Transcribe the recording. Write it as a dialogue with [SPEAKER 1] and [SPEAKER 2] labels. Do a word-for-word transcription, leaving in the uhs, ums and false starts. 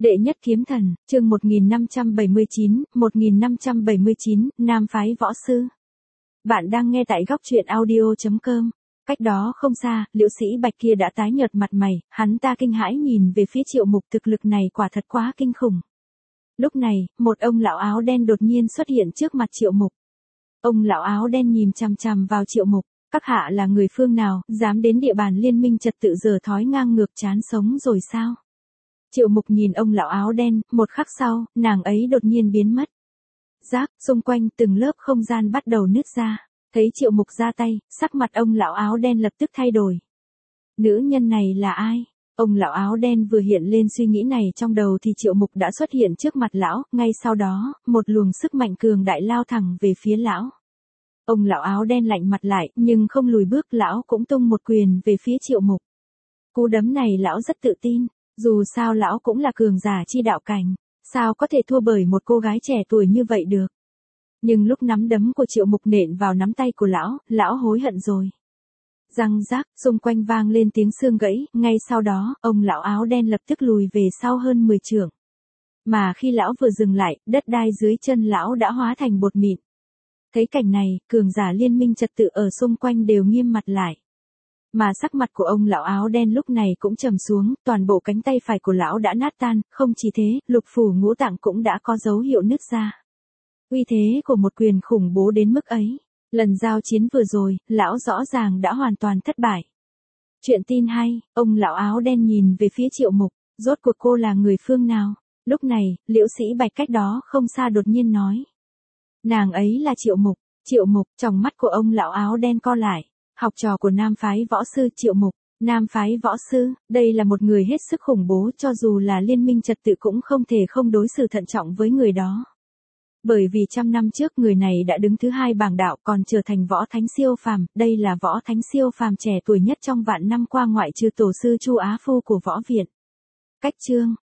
[SPEAKER 1] Đệ nhất kiếm thần, chương một nghìn năm trăm bảy mươi chín, một nghìn năm trăm bảy mươi chín, Nam phái võ sư. Bạn đang nghe tại góc truyện audio chấm com. Cách đó không xa, Liễu Sĩ Bạch kia đã tái nhợt mặt mày, hắn ta kinh hãi nhìn về phía Triệu Mục, thực lực này quả thật quá kinh khủng. Lúc này, một ông lão áo đen đột nhiên xuất hiện trước mặt Triệu Mục. Ông lão áo đen nhìn chằm chằm vào Triệu Mục, các hạ là người phương nào, dám đến địa bàn liên minh trật tự dở thói ngang ngược chán sống rồi sao? Triệu Mục nhìn ông lão áo đen, một khắc sau, nàng ấy đột nhiên biến mất. Rác, xung quanh từng lớp không gian bắt đầu nứt ra. Thấy Triệu Mục ra tay, sắc mặt ông lão áo đen lập tức thay đổi. Nữ nhân này là ai? Ông lão áo đen vừa hiện lên suy nghĩ này trong đầu thì Triệu Mục đã xuất hiện trước mặt lão, ngay sau đó, một luồng sức mạnh cường đại lao thẳng về phía lão. Ông lão áo đen lạnh mặt lại, nhưng không lùi bước, lão cũng tung một quyền về phía Triệu Mục. Cú đấm này lão rất tự tin. Dù sao lão cũng là cường giả chi đạo cảnh, sao có thể thua bởi một cô gái trẻ tuổi như vậy được. Nhưng lúc nắm đấm của Triệu Mục nện vào nắm tay của lão, lão hối hận rồi. Răng rác, xung quanh vang lên tiếng xương gãy, ngay sau đó, ông lão áo đen lập tức lùi về sau hơn mười trượng. Mà khi lão vừa dừng lại, đất đai dưới chân lão đã hóa thành bột mịn. Thấy cảnh này, cường giả liên minh trật tự ở xung quanh đều nghiêm mặt lại. Mà sắc mặt của ông lão áo đen lúc này cũng trầm xuống, toàn bộ cánh tay phải của lão đã nát tan, không chỉ thế, lục phủ ngũ tạng cũng đã có dấu hiệu nứt ra. Uy thế của một quyền khủng bố đến mức ấy, lần giao chiến vừa rồi, lão rõ ràng đã hoàn toàn thất bại. Chuyện tin hay, ông lão áo đen nhìn về phía Triệu Mục, rốt cuộc cô là người phương nào? Lúc này, Liễu Sĩ Bạch cách đó không xa đột nhiên nói. Nàng ấy là Triệu Mục. Triệu Mục, tròng mắt của ông lão áo đen co lại. Học trò của Nam phái võ sư Triệu Mục. Nam phái võ sư, đây là một người hết sức khủng bố, cho dù là liên minh trật tự cũng không thể không đối xử thận trọng với người đó. Bởi vì trăm năm trước người này đã đứng thứ hai bảng đạo, còn trở thành võ thánh siêu phàm, đây là võ thánh siêu phàm trẻ tuổi nhất trong vạn năm qua ngoại trừ tổ sư Chu Á Phu của võ viện. Cách chương,